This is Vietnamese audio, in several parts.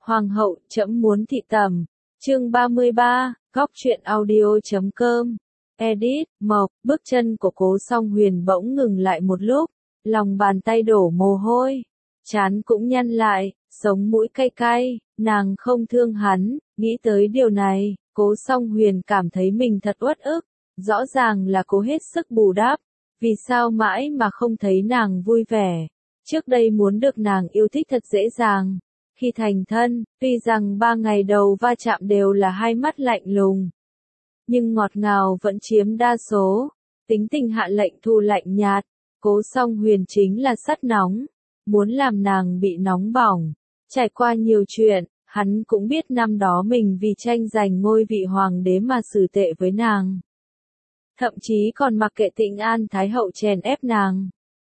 Hoàng hậu, trẫm muốn thị tẩm. Chương 33, góc truyện audio.com. Edit, Mộc, bước chân của Cố Song Huyền bỗng ngừng lại một lúc, lòng bàn tay đổ mồ hôi, trán cũng nhăn lại, sống mũi cay cay, nàng không thương hắn, nghĩ tới điều này, Cố Song Huyền cảm thấy mình thật uất ức, rõ ràng là cố hết sức bù đắp, vì sao mãi mà không thấy nàng vui vẻ, trước đây muốn được nàng yêu thích thật dễ dàng. Khi thành thân, tuy rằng 3 ngày đầu va chạm đều là hai mắt lạnh lùng, nhưng ngọt ngào vẫn chiếm đa số, tính tình Hạ Lệnh Thu lạnh nhạt, Cố Song Huyền chính là sắt nóng, muốn làm nàng bị nóng bỏng. Trải qua nhiều chuyện, hắn cũng biết năm đó mình vì tranh giành ngôi vị hoàng đế mà xử tệ với nàng. Thậm chí còn mặc kệ Tịnh An Thái Hậu chèn ép nàng.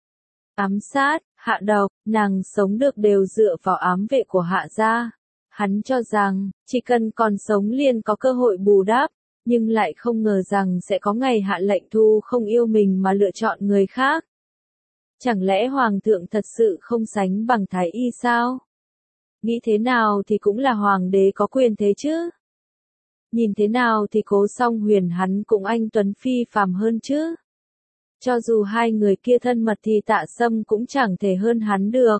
Ám sát, hạ độc, nàng sống được đều dựa vào ám vệ của Hạ gia. Hắn cho rằng, chỉ cần còn sống liền có cơ hội bù đắp, nhưng lại không ngờ rằng sẽ có ngày Hạ Lệnh Thu không yêu mình mà lựa chọn người khác. Chẳng lẽ Hoàng thượng thật sự không sánh bằng Thái y sao? Nghĩ thế nào thì cũng là Hoàng đế có quyền thế chứ? Nhìn thế nào thì Cố Song Huyền hắn cũng anh tuấn phi phàm hơn chứ? Cho dù hai người kia thân mật thì Tạ Sâm cũng chẳng thể hơn hắn được.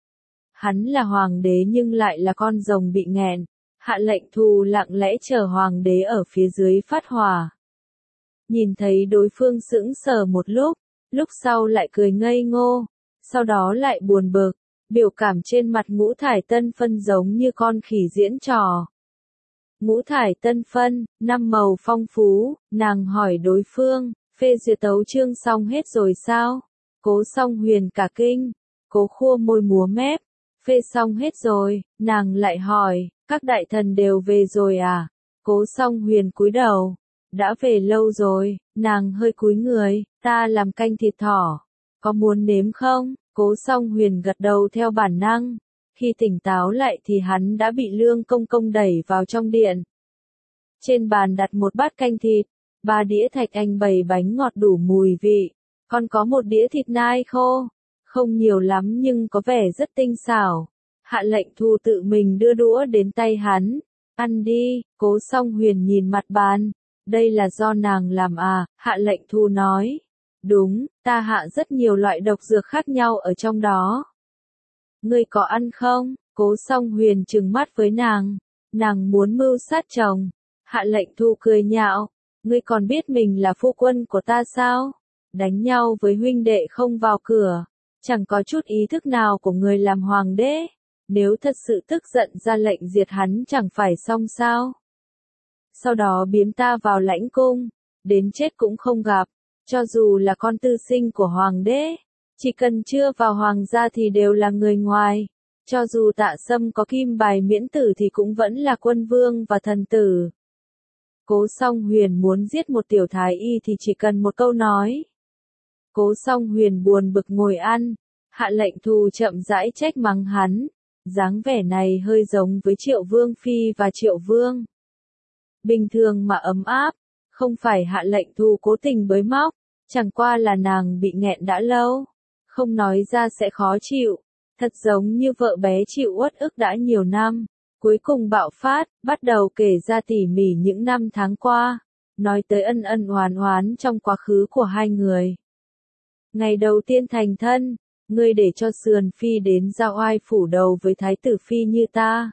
Hắn là hoàng đế nhưng lại là con rồng bị nghẹn. Hạ Lệnh Thu lặng lẽ chờ hoàng đế ở phía dưới phát hỏa. Nhìn thấy đối phương sững sờ một lúc sau lại cười ngây ngô, sau đó lại buồn bực, biểu cảm trên mặt Ngũ Thải Tân Phân giống như con khỉ diễn trò. Ngũ Thải Tân Phân, 5 màu phong phú, nàng hỏi đối phương. Phê duyệt tấu chương xong hết rồi sao? Cố Song Huyền cả kinh, cố khua môi múa mép. Phê xong hết rồi, nàng lại hỏi, các đại thần đều về rồi à? Cố Song Huyền cúi đầu, đã về lâu rồi, nàng hơi cúi người, ta làm canh thịt thỏ, có muốn nếm không? Cố Song Huyền gật đầu theo bản năng, khi tỉnh táo lại thì hắn đã bị Lương Công Công đẩy vào trong điện. Trên bàn đặt một bát canh thịt. 3 đĩa thạch anh bày bánh ngọt đủ mùi vị, còn có 1 đĩa thịt nai khô, không nhiều lắm nhưng có vẻ rất tinh xảo. Hạ Lệnh Thu tự mình đưa đũa đến tay hắn, ăn đi. Cố Song Huyền nhìn mặt bàn, đây là do nàng làm à? Hạ Lệnh Thu nói, đúng, ta hạ rất nhiều loại độc dược khác nhau ở trong đó. Ngươi có ăn không? Cố Song Huyền trừng mắt với nàng muốn mưu sát chồng. Hạ Lệnh Thu cười nhạo. Ngươi còn biết mình là phu quân của ta sao? Đánh nhau với huynh đệ không vào cửa, chẳng có chút ý thức nào của người làm hoàng đế. Nếu thật sự tức giận ra lệnh diệt hắn chẳng phải xong sao? Sau đó biếm ta vào lãnh cung, đến chết cũng không gặp, cho dù là con tư sinh của hoàng đế, chỉ cần chưa vào hoàng gia thì đều là người ngoài. Cho dù Tạ Sâm có kim bài miễn tử thì cũng vẫn là quân vương và thần tử. Cố Song Huyền muốn giết một tiểu thái y thì chỉ cần một câu nói. Cố Song Huyền buồn bực ngồi ăn, Hạ Lệnh Thu chậm rãi trách mắng hắn, dáng vẻ này hơi giống với Triệu Vương Phi và Triệu Vương. Bình thường mà ấm áp, không phải Hạ Lệnh Thu cố tình bới móc, chẳng qua là nàng bị nghẹn đã lâu, không nói ra sẽ khó chịu, thật giống như vợ bé chịu uất ức đã nhiều năm. Cuối cùng bạo phát, bắt đầu kể ra tỉ mỉ những năm tháng qua, nói tới ân ân oán oán trong quá khứ của hai người. Ngày đầu tiên thành thân, ngươi để cho Sườn Phi đến giao oai phủ đầu với Thái tử Phi như ta.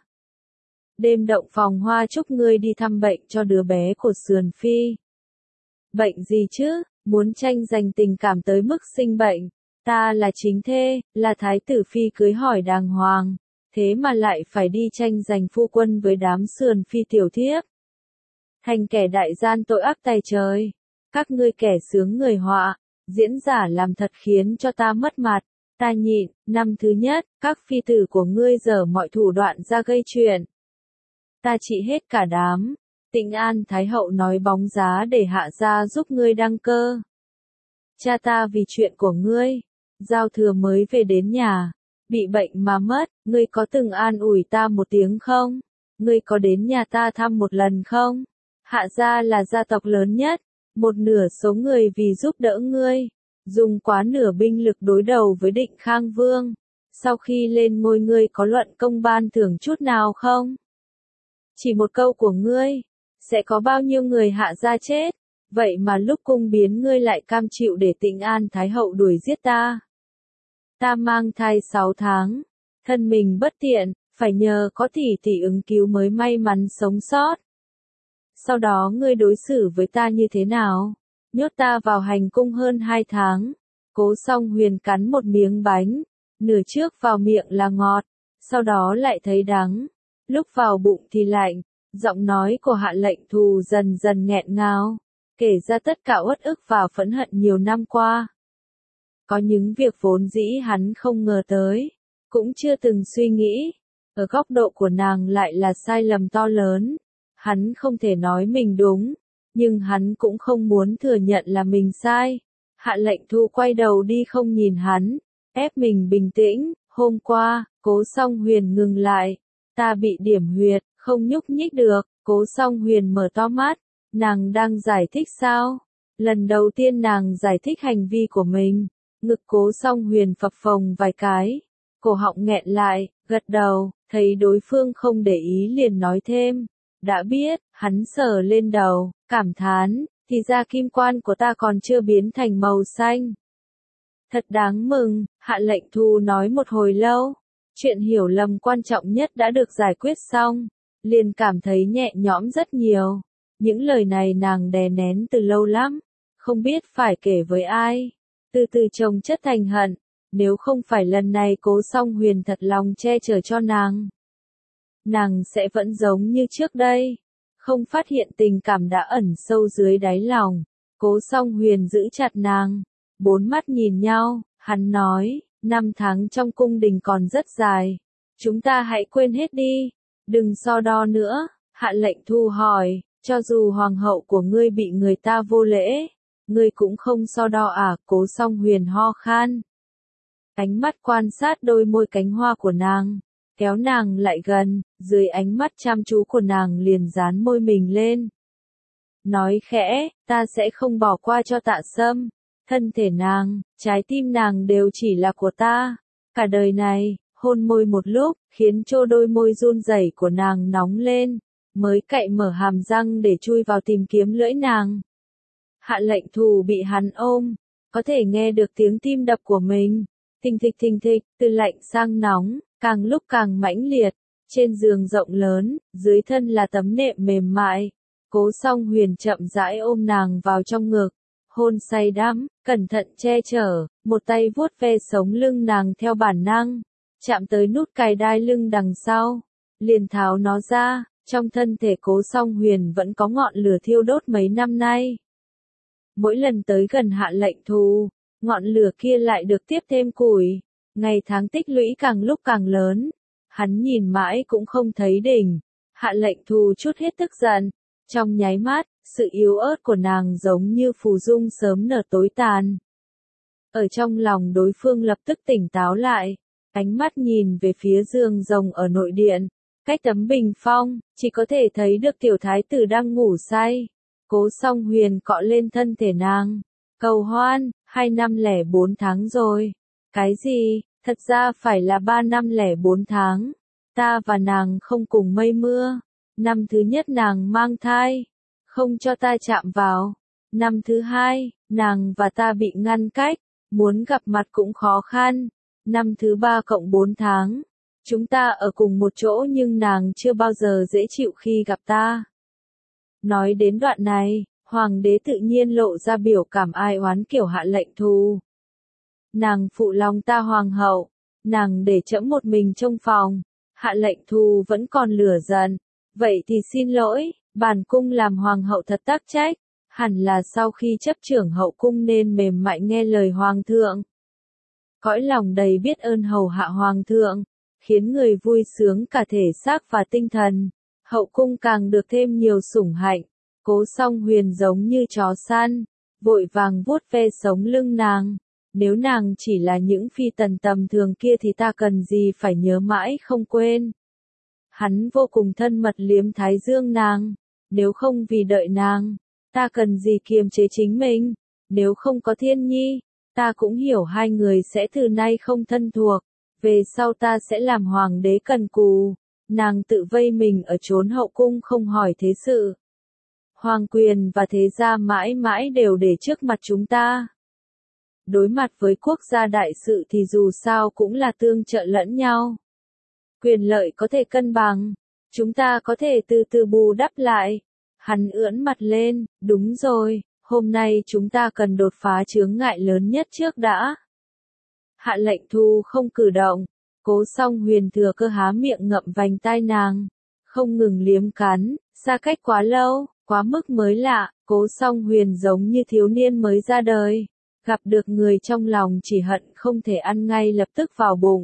Đêm động phòng hoa chúc ngươi đi thăm bệnh cho đứa bé của Sườn Phi. Bệnh gì chứ, muốn tranh giành tình cảm tới mức sinh bệnh, ta là chính thê, là Thái tử Phi cưới hỏi đàng hoàng. Thế mà lại phải đi tranh giành phu quân với đám Sườn Phi tiểu thiếp. Thành kẻ đại gian tội ác tày trời. Các ngươi kẻ sướng người họa, diễn giả làm thật khiến cho ta mất mặt. Ta nhịn, năm thứ nhất, các phi tử của ngươi dở mọi thủ đoạn ra gây chuyện. Ta trị hết cả đám. Tịnh An Thái Hậu nói bóng giá để Hạ gia giúp ngươi đăng cơ. Cha ta vì chuyện của ngươi, giao thừa mới về đến nhà. Bị bệnh mà mất, ngươi có từng an ủi ta một tiếng không? Ngươi có đến nhà ta thăm một lần không? Hạ gia là gia tộc lớn nhất, một nửa số người vì giúp đỡ ngươi, dùng quá nửa binh lực đối đầu với Định Khang Vương. Sau khi lên ngôi ngươi có luận công ban thưởng chút nào không? Chỉ một câu của ngươi, sẽ có bao nhiêu người hạ gia chết, vậy mà lúc cung biến ngươi lại cam chịu để Tịnh An Thái Hậu đuổi giết ta. Ta mang thai 6 tháng, thân mình bất tiện, phải nhờ có tỷ tỷ ứng cứu mới may mắn sống sót. Sau đó ngươi đối xử với ta như thế nào? Nhốt ta vào hành cung hơn 2 tháng. Cố Song Huyền cắn một miếng bánh, nửa trước vào miệng là ngọt, sau đó lại thấy đắng, lúc vào bụng thì lạnh. Giọng nói của Hạ Lệnh Thù dần dần nghẹn ngào, kể ra tất cả uất ức và phẫn hận nhiều năm qua. Có những việc vốn dĩ hắn không ngờ tới, cũng chưa từng suy nghĩ, ở góc độ của nàng lại là sai lầm to lớn. Hắn không thể nói mình đúng, nhưng hắn cũng không muốn thừa nhận là mình sai. Hạ Lệnh Thu quay đầu đi không nhìn hắn, ép mình bình tĩnh. Hôm qua, Cố Song Huyền ngừng lại, ta bị điểm huyệt, không nhúc nhích được. Cố Song Huyền mở to mắt, nàng đang giải thích sao? Lần đầu tiên nàng giải thích hành vi của mình, ngực Cố Song Huyền phập phồng vài cái, cổ họng nghẹn lại, gật đầu, thấy đối phương không để ý liền nói thêm. Đã biết, hắn sờ lên đầu, cảm thán, thì ra kim quan của ta còn chưa biến thành màu xanh. Thật đáng mừng, Hạ Lệnh Thu nói một hồi lâu, chuyện hiểu lầm quan trọng nhất đã được giải quyết xong, liền cảm thấy nhẹ nhõm rất nhiều. Những lời này nàng đè nén từ lâu lắm, không biết phải kể với ai, từ từ chồng chất thành hận, nếu không phải lần này Cố Song Huyền thật lòng che chở cho nàng sẽ vẫn giống như trước đây, không phát hiện tình cảm đã ẩn sâu dưới đáy lòng. Cố Song Huyền giữ chặt nàng, bốn mắt nhìn nhau, hắn nói, 5 tháng trong cung đình còn rất dài, chúng ta hãy quên hết đi, đừng so đo nữa. Hạ Lệnh Thu hỏi, cho dù hoàng hậu của ngươi bị người ta vô lễ, ngươi cũng không so đo à? Cố Song Huyền ho khan, ánh mắt quan sát đôi môi cánh hoa của nàng, kéo nàng lại gần, dưới ánh mắt chăm chú của nàng liền dán môi mình lên. Nói khẽ, ta sẽ không bỏ qua cho Tạ Sâm, thân thể nàng, trái tim nàng đều chỉ là của ta, cả đời này. Hôn môi một lúc, khiến cho đôi môi run rẩy của nàng nóng lên, mới cậy mở hàm răng để chui vào tìm kiếm lưỡi nàng. Hạ Lệnh Thù bị hắn ôm, có thể nghe được tiếng tim đập của mình, thình thịch, từ lạnh sang nóng, càng lúc càng mãnh liệt. Trên giường rộng lớn, dưới thân là tấm nệm mềm mại. Cố Song Huyền chậm rãi ôm nàng vào trong ngực, hôn say đắm, cẩn thận che chở, một tay vuốt ve sống lưng nàng theo bản năng, chạm tới nút cài đai lưng đằng sau, liền tháo nó ra. Trong thân thể Cố Song Huyền vẫn có ngọn lửa thiêu đốt mấy năm nay. Mỗi lần tới gần Hạ Lệnh Thù, ngọn lửa kia lại được tiếp thêm củi, ngày tháng tích lũy càng lúc càng lớn. Hắn nhìn mãi cũng không thấy đỉnh. Hạ Lệnh Thù chút hết tức giận, trong nháy mắt, sự yếu ớt của nàng giống như phù dung sớm nở tối tàn. Ở trong lòng đối phương lập tức tỉnh táo lại, ánh mắt nhìn về phía giường rồng ở nội điện, cách tấm bình phong, chỉ có thể thấy được tiểu thái tử đang ngủ say. Cố Song Huyền cọ lên thân thể nàng, cầu hoan, 2 năm lẻ 4 tháng rồi. Cái gì? Thật ra phải là 3 năm lẻ 4 tháng. Ta và nàng không cùng mây mưa. Năm thứ nhất nàng mang thai, không cho ta chạm vào. Năm thứ hai, nàng và ta bị ngăn cách, muốn gặp mặt cũng khó khăn. Năm thứ 3 cộng 4 tháng, chúng ta ở cùng một chỗ nhưng nàng chưa bao giờ dễ chịu khi gặp ta. Nói đến đoạn này, hoàng đế tự nhiên lộ ra biểu cảm ai oán kiểu Hạ Lệnh Thù. Nàng phụ lòng ta hoàng hậu, nàng để trẫm một mình trong phòng. Hạ Lệnh Thù vẫn còn lửa giận, vậy thì xin lỗi, bản cung làm hoàng hậu thật tắc trách, hẳn là sau khi chấp trưởng hậu cung nên mềm mại nghe lời hoàng thượng. Cõi lòng đầy biết ơn hầu hạ hoàng thượng, khiến người vui sướng cả thể xác và tinh thần, hậu cung càng được thêm nhiều sủng hạnh. Cố Song Huyền giống như chó săn, vội vàng vuốt ve sống lưng nàng. Nếu nàng chỉ là những phi tần tầm thường kia thì ta cần gì phải nhớ mãi không quên. Hắn vô cùng thân mật liếm thái dương nàng, nếu không vì đợi nàng, ta cần gì kiềm chế chính mình, nếu không có Thiên Nhi, ta cũng hiểu hai người sẽ từ nay không thân thuộc. Về sau ta sẽ làm hoàng đế cần cù. Nàng tự vây mình ở chốn hậu cung không hỏi thế sự. Hoàng quyền và thế gia mãi mãi đều để trước mặt chúng ta. Đối mặt với quốc gia đại sự thì dù sao cũng là tương trợ lẫn nhau. Quyền lợi có thể cân bằng, chúng ta có thể từ từ bù đắp lại. Hắn ưỡn mặt lên, đúng rồi, hôm nay chúng ta cần đột phá chướng ngại lớn nhất trước đã. Hạ lệnh thu không cử động, Cố Song Huyền thừa cơ há miệng ngậm vành tai nàng, không ngừng liếm cắn, xa cách quá lâu, quá mức mới lạ, Cố Song Huyền giống như thiếu niên mới ra đời, gặp được người trong lòng chỉ hận không thể ăn ngay lập tức vào bụng.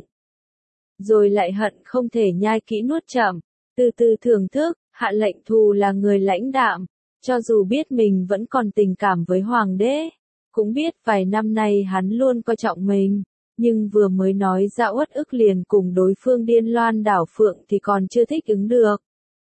Rồi lại hận không thể nhai kỹ nuốt chậm, từ từ thưởng thức. Hạ lệnh thu là người lãnh đạm, cho dù biết mình vẫn còn tình cảm với hoàng đế, cũng biết vài năm nay hắn luôn coi trọng mình, nhưng vừa mới nói ra uất ức liền cùng đối phương điên loan đảo phượng thì còn chưa thích ứng được.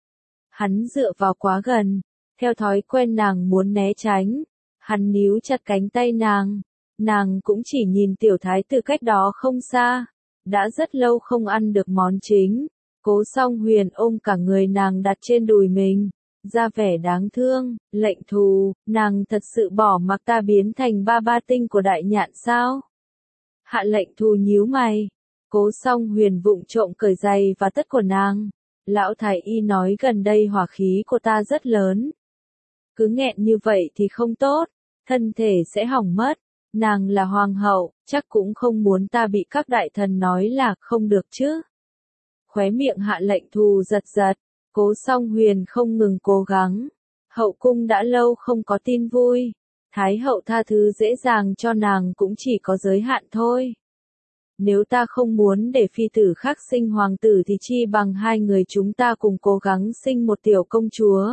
Hắn dựa vào quá gần, theo thói quen nàng muốn né tránh, hắn níu chặt cánh tay nàng cũng chỉ nhìn tiểu thái từ cách đó không xa, đã rất lâu không ăn được món chính. Cố Song Huyền ôm cả người nàng đặt trên đùi mình, ra vẻ đáng thương, lệnh thù, nàng thật sự bỏ mặc ta biến thành ba ba tinh của đại nhạn sao? Hạ lệnh thù nhíu mày, Cố Song Huyền vụng trộm cởi giày và tất của nàng. Lão thái y nói gần đây hỏa khí của ta rất lớn. Cứ nghẹn như vậy thì không tốt, thân thể sẽ hỏng mất. Nàng là hoàng hậu, chắc cũng không muốn ta bị các đại thần nói là không được chứ. Khóe miệng hạ lệnh thù giật giật, Cố Song Huyền không ngừng cố gắng. Hậu cung đã lâu không có tin vui, Thái hậu tha thứ dễ dàng cho nàng cũng chỉ có giới hạn thôi. Nếu ta không muốn để phi tử khác sinh hoàng tử thì chi bằng hai người chúng ta cùng cố gắng sinh một tiểu công chúa.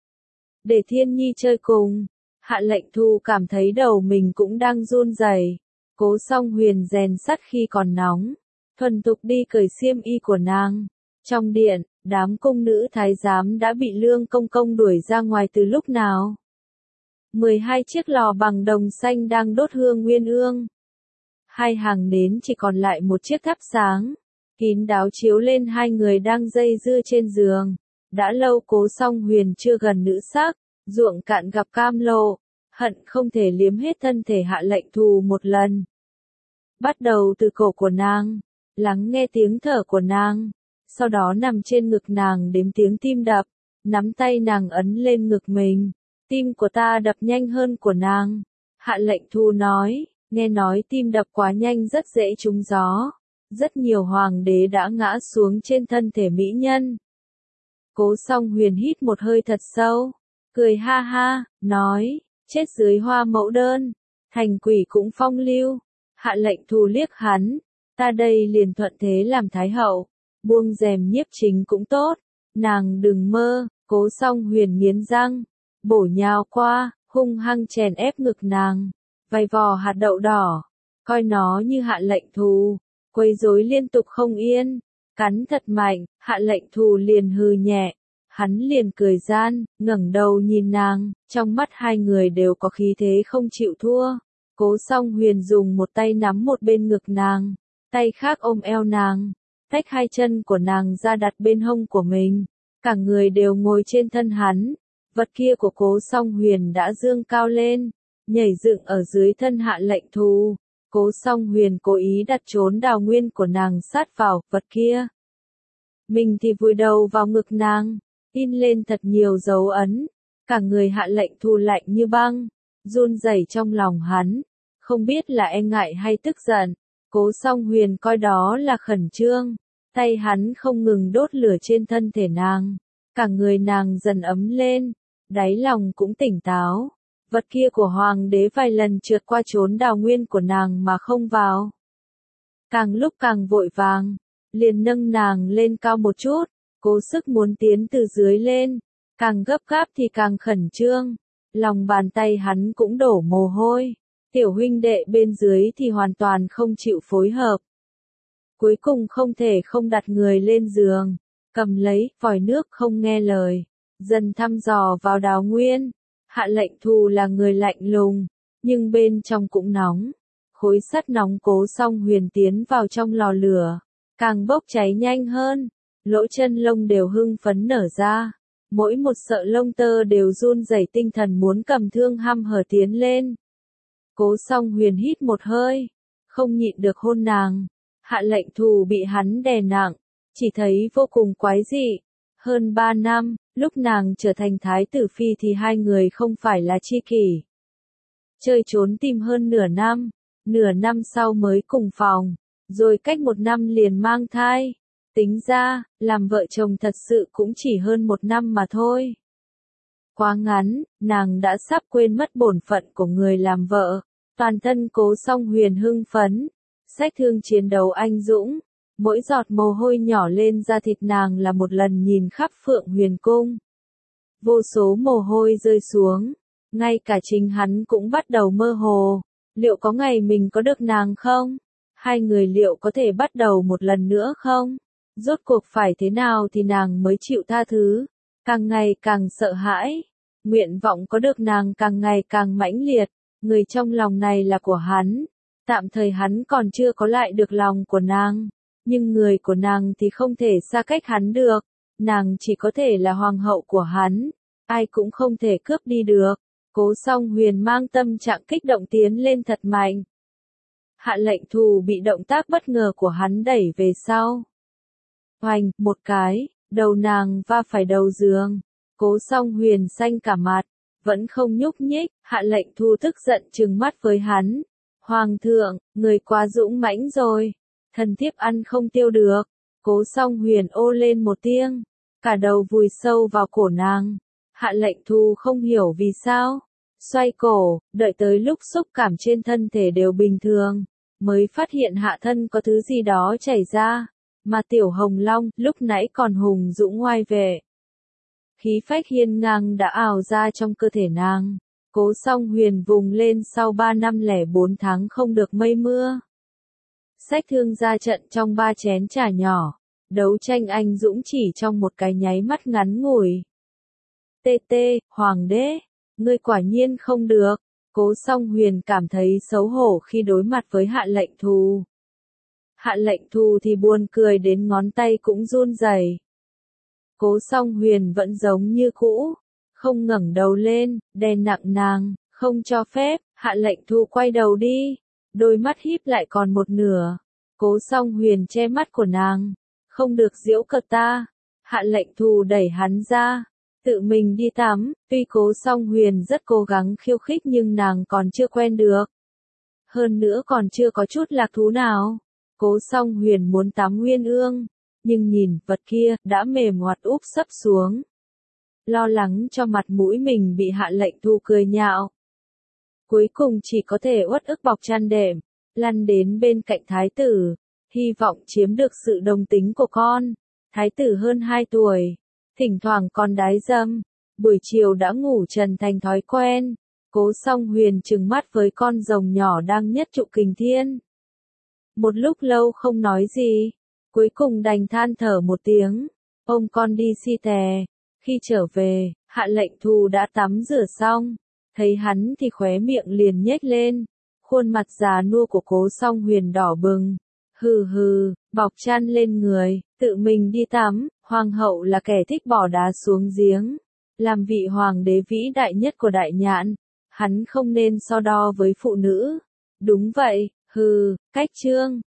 Để Thiên Nhi chơi cùng. Hạ lệnh thu cảm thấy đầu mình cũng đang run rẩy. Cố Song Huyền rèn sắt khi còn nóng, thuần thục đi cởi xiêm y của nàng. Trong điện, đám cung nữ thái giám đã bị Lương Công Công đuổi ra ngoài từ lúc nào. 12 chiếc lò bằng đồng xanh đang đốt hương nguyên ương. Hai hàng nến chỉ còn lại một chiếc thắp sáng, kín đáo chiếu lên hai người đang dây dưa trên giường. Đã lâu Cố Song Huyền chưa gần nữ sắc, ruộng cạn gặp cam lộ, hận không thể liếm hết thân thể hạ lệnh thù một lần. Bắt đầu từ cổ của nàng, lắng nghe tiếng thở của nàng, sau đó nằm trên ngực nàng đếm tiếng tim đập, nắm tay nàng ấn lên ngực mình. Tim của ta đập nhanh hơn của nàng. Hạ lệnh thu nói, nghe nói tim đập quá nhanh rất dễ trúng gió. Rất nhiều hoàng đế đã ngã xuống trên thân thể mỹ nhân. Cố Song Huyền hít một hơi thật sâu, cười ha ha, nói, chết dưới hoa mẫu đơn, thành quỷ cũng phong lưu. Hạ lệnh thu liếc hắn, ta đây liền thuận thế làm thái hậu, buông rèm nhiếp chính cũng tốt. Nàng đừng mơ. Cố Song Huyền nghiến răng, bổ nhào qua, hung hăng chèn ép ngực nàng, vài vò hạt đậu đỏ, coi nó như hạ lệnh thù, quấy rối liên tục không yên, cắn thật mạnh. Hạ lệnh thù liền hừ nhẹ, hắn liền cười gian, ngẩng đầu nhìn nàng, trong mắt hai người đều có khí thế không chịu thua. Cố Song Huyền dùng một tay nắm một bên ngực nàng, tay khác ôm eo nàng, tách hai chân của nàng ra đặt bên hông của mình, cả người đều ngồi trên thân hắn. Vật kia của Cố Song Huyền đã dương cao lên, nhảy dựng ở dưới thân hạ lệnh thù. Cố Song Huyền cố ý đặt chốn đào nguyên của nàng sát vào vật kia. Mình thì vùi đầu vào ngực nàng, in lên thật nhiều dấu ấn. Cả người hạ lệnh thù lạnh như băng, run rẩy trong lòng hắn, không biết là e ngại hay tức giận. Cố Song Huyền coi đó là khẩn trương, tay hắn không ngừng đốt lửa trên thân thể nàng, cả người nàng dần ấm lên, đáy lòng cũng tỉnh táo. Vật kia của hoàng đế vài lần trượt qua chốn đào nguyên của nàng mà không vào. Càng lúc càng vội vàng, liền nâng nàng lên cao một chút, cố sức muốn tiến từ dưới lên, càng gấp gáp thì càng khẩn trương, lòng bàn tay hắn cũng đổ mồ hôi, tiểu huynh đệ bên dưới thì hoàn toàn không chịu phối hợp. Cuối cùng không thể không đặt người lên giường, cầm lấy vòi nước không nghe lời, dần thăm dò vào đào nguyên. Hạ lệnh thù là người lạnh lùng, nhưng bên trong cũng nóng. Khối sắt nóng Cố Song Huyền tiến vào trong lò lửa, càng bốc cháy nhanh hơn, lỗ chân lông đều hưng phấn nở ra, mỗi một sợi lông tơ đều run rẩy tinh thần muốn cầm thương hăm hở tiến lên. Cố Song Huyền hít một hơi, không nhịn được hôn nàng. Hạ Lệnh Thù bị hắn đè nặng, chỉ thấy vô cùng quái dị. Hơn 3 năm, lúc nàng trở thành thái tử phi thì hai người không phải là tri kỷ. Chơi trốn tìm hơn nửa năm sau mới cùng phòng, rồi cách 1 năm liền mang thai. Tính ra, làm vợ chồng thật sự cũng chỉ hơn 1 năm mà thôi. Quá ngắn, nàng đã sắp quên mất bổn phận của người làm vợ. Toàn thân Cố Song Huyền hưng phấn, xách thương chiến đấu anh dũng, mỗi giọt mồ hôi nhỏ lên da thịt nàng là một lần nhìn khắp Phượng Huyền Cung. Vô số mồ hôi rơi xuống, ngay cả chính hắn cũng bắt đầu mơ hồ, liệu có ngày mình có được nàng không? Hai người liệu có thể bắt đầu một lần nữa không? Rốt cuộc phải thế nào thì nàng mới chịu tha thứ? Càng ngày càng sợ hãi, nguyện vọng có được nàng càng ngày càng mãnh liệt, người trong lòng này là của hắn. Tạm thời hắn còn chưa có lại được lòng của nàng, nhưng người của nàng thì không thể xa cách hắn được, nàng chỉ có thể là hoàng hậu của hắn, ai cũng không thể cướp đi được. Cố Song Huyền mang tâm trạng kích động tiến lên thật mạnh. Hạ Lệnh Thù bị động tác bất ngờ của hắn đẩy về sau. Oành, một cái, đầu nàng va phải đầu giường. Cố Song Huyền xanh cả mặt, vẫn không nhúc nhích. Hạ Lệnh Thù tức giận trừng mắt với hắn. Hoàng thượng, người quá dũng mãnh rồi, thần thiếp ăn không tiêu được. Cố Song Huyền ô lên một tiếng, cả đầu vùi sâu vào cổ nàng. Hạ Lệnh Thù không hiểu vì sao, xoay cổ, đợi tới lúc xúc cảm trên thân thể đều bình thường, mới phát hiện hạ thân có thứ gì đó chảy ra, mà Tiểu Hồng Long lúc nãy còn hùng dũng oai vệ. Khí phách hiên ngang đã ào ra trong cơ thể nàng. Cố Song Huyền vùng lên sau 3 năm lẻ 4 tháng không được mây mưa. Xách thương ra trận trong 3 chén trà nhỏ, đấu tranh anh dũng chỉ trong một cái nháy mắt ngắn ngủi. Hoàng đế, ngươi quả nhiên không được. Cố Song Huyền cảm thấy xấu hổ khi đối mặt với Hạ Lệnh Thù. Hạ Lệnh Thù thì buồn cười đến ngón tay cũng run rẩy. Cố Song Huyền vẫn giống như cũ, không ngẩng đầu lên, đè nặng nàng, không cho phép. Hạ Lệnh Thù quay đầu đi, đôi mắt híp lại còn một nửa. Cố Song Huyền che mắt của nàng, không được giễu cợt ta. Hạ Lệnh Thù đẩy hắn ra, tự mình đi tắm. Tuy Cố Song Huyền rất cố gắng khiêu khích nhưng nàng còn chưa quen được. Hơn nữa còn chưa có chút lạc thú nào. Cố Song Huyền muốn tắm Nguyên Ương, nhưng nhìn vật kia đã mềm hoạt úp sấp xuống. Lo lắng cho mặt mũi mình bị Hạ Lệnh Thù cười nhạo. Cuối cùng chỉ có thể uất ức bọc chăn đệm, lăn đến bên cạnh thái tử, hy vọng chiếm được sự đồng tính của con. Thái tử hơn 2 tuổi, thỉnh thoảng còn đái dâm, buổi chiều đã ngủ trần thành thói quen. Cố Song Huyền trừng mắt với con rồng nhỏ đang nhất trụ kình thiên. Một lúc lâu không nói gì, cuối cùng đành than thở một tiếng, ôm con đi si tè. Khi trở về, Hạ Lệnh Thù đã tắm rửa xong, thấy hắn thì khóe miệng liền nhếch lên, khuôn mặt già nua của Cố Song Huyền đỏ bừng. Hừ hừ, bọc chăn lên người, tự mình đi tắm. Hoàng hậu là kẻ thích bỏ đá xuống giếng, làm vị hoàng đế vĩ đại nhất của Đại Nhạn, hắn không nên so đo với phụ nữ. Đúng vậy, hừ, cách chương.